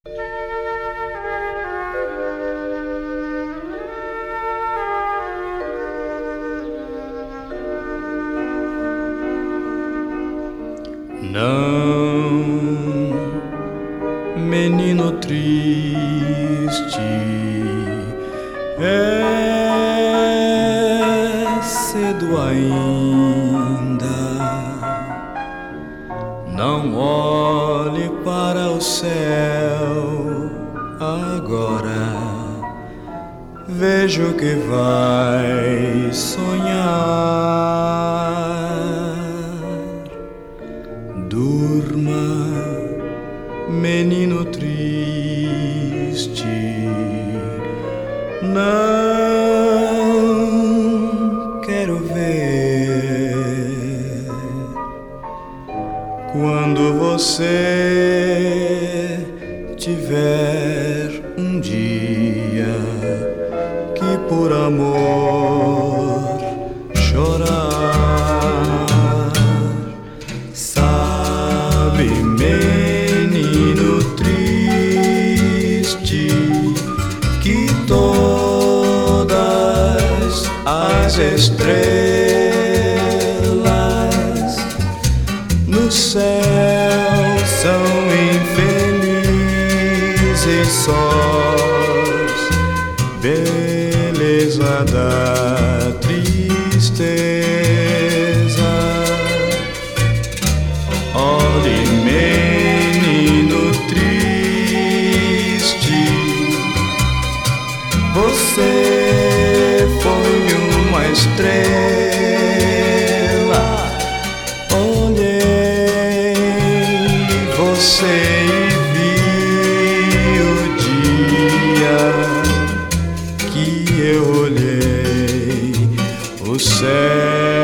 Não, menino triste, é cedo ainda. Não olhe para o céu agora, veja o que vai sonhar. Durma, menino triste, não quero ver quando você tiver um dia que por amor chorar. Sabe, menino triste, que todas as estrelas no céu são infelizes sós, beleza da tristeza. Olhe, menino triste, você foi uma estrela. Olhei você e vi o dia que eu olhei o céu.